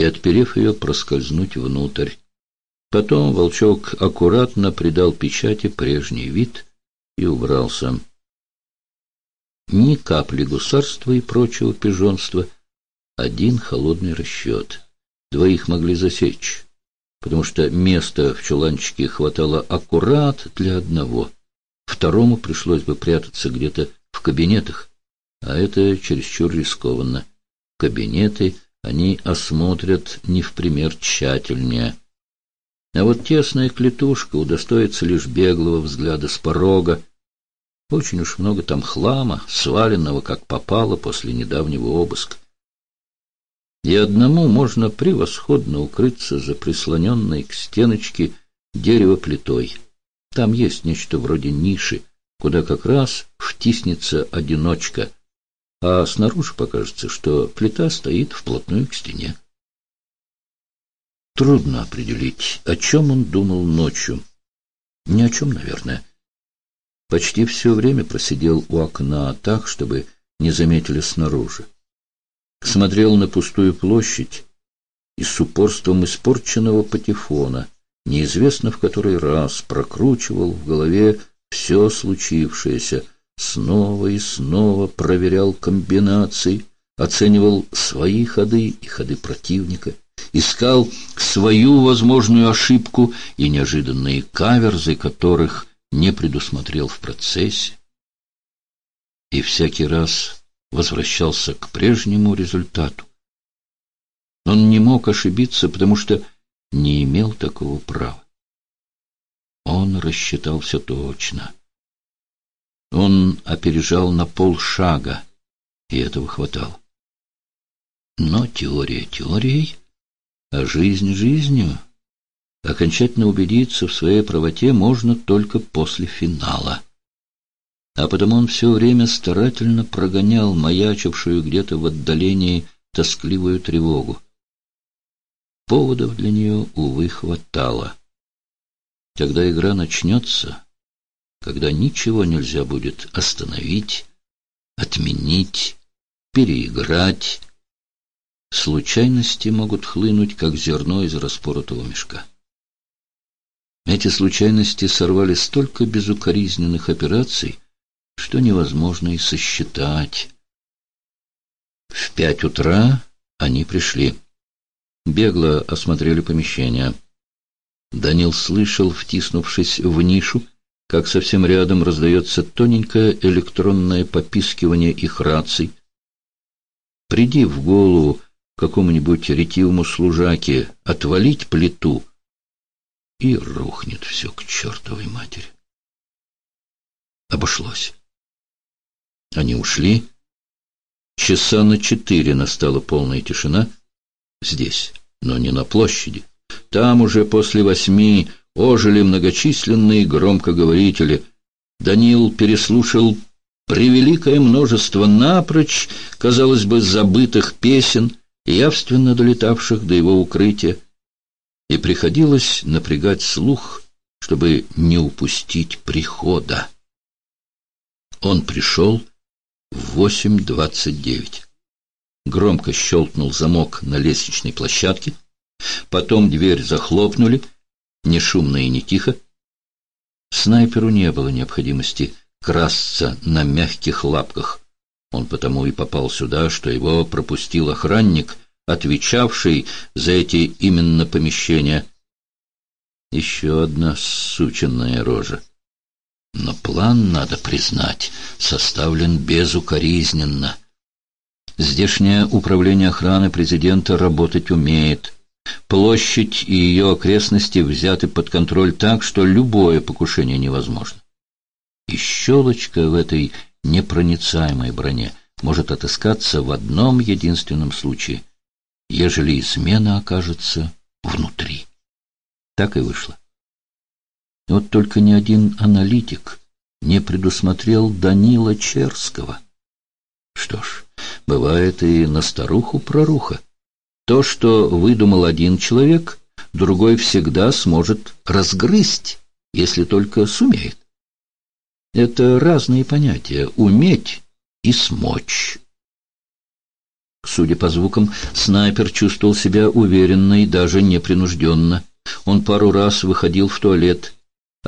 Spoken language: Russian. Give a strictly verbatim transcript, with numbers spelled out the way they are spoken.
и, отперев ее, проскользнуть внутрь. Потом волчок аккуратно придал печати прежний вид и убрался. Ни капли гусарства и прочего пижонства, один холодный расчет. Двоих могли засечь, потому что места в чуланчике хватало аккурат для одного. Второму пришлось бы прятаться где-то в кабинетах, а это чересчур рискованно. Кабинеты они осмотрят не в пример тщательнее. А вот тесная клетушка удостоится лишь беглого взгляда с порога. Очень уж много там хлама, сваленного как попало после недавнего обыска. И одному можно превосходно укрыться за прислоненной к стеночке деревоплитой. Там есть нечто вроде ниши, куда как раз втиснется одиночка, а снаружи покажется, что плита стоит вплотную к стене. Трудно определить, о чем он думал ночью. Ни о чем, наверное. Почти все время просидел у окна так, чтобы не заметили снаружи. Смотрел на пустую площадь и с упорством испорченного патефона, неизвестно в который раз, прокручивал в голове все случившееся, снова и снова проверял комбинации, оценивал свои ходы и ходы противника, искал свою возможную ошибку и неожиданные каверзы, которых не предусмотрел в процессе. И всякий раз возвращался к прежнему результату. Он не мог ошибиться, потому что не имел такого права. Он рассчитал все точно. Он опережал на полшага, и этого хватало. Но теория теорией, а жизнь жизнью. Окончательно убедиться в своей правоте можно только после финала. А потому он все время старательно прогонял маячившую где-то в отдалении тоскливую тревогу. Поводов для нее, увы, хватало. Когда игра начнется, когда ничего нельзя будет остановить, отменить, переиграть, случайности могут хлынуть, как зерно из распоротого мешка. Эти случайности сорвали столько безукоризненных операций, что невозможно и сосчитать. В пять утра они пришли. Бегло осмотрели помещение. Данил слышал, втиснувшись в нишу, как совсем рядом раздается тоненькое электронное попискивание их раций. Приди в голову какому-нибудь ретивому служаке отвалить плиту, и рухнет все к чертовой матери. Обошлось. Они ушли. Часа на четыре настала полная тишина. Здесь, но не на площади. Там уже после восьми ожили многочисленные громкоговорители. Данил переслушал превеликое множество напрочь, казалось бы, забытых песен, явственно долетавших до его укрытия, и приходилось напрягать слух, чтобы не упустить прихода. Он пришел в восемь двадцать девять. Громко щелкнул замок на лестничной площадке, потом дверь захлопнули, не шумно и не тихо. Снайперу не было необходимости красться на мягких лапках. Он потому и попал сюда, что его пропустил охранник, отвечавший за эти именно помещения. Еще одна сученная рожа. Но план, надо признать, составлен безукоризненно. Здешнее управление охраны президента работать умеет. Площадь и ее окрестности взяты под контроль так, что любое покушение невозможно. И щелочка в этой непроницаемой броне может отыскаться в одном единственном случае, ежели измена окажется внутри. Так и вышло. Вот только ни один аналитик не предусмотрел Данила Черского. Что ж, бывает и на старуху проруха. То, что выдумал один человек, другой всегда сможет разгрызть, если только сумеет. Это разные понятия — уметь и смочь. Судя по звукам, снайпер чувствовал себя уверенно и даже непринужденно. Он пару раз выходил в туалет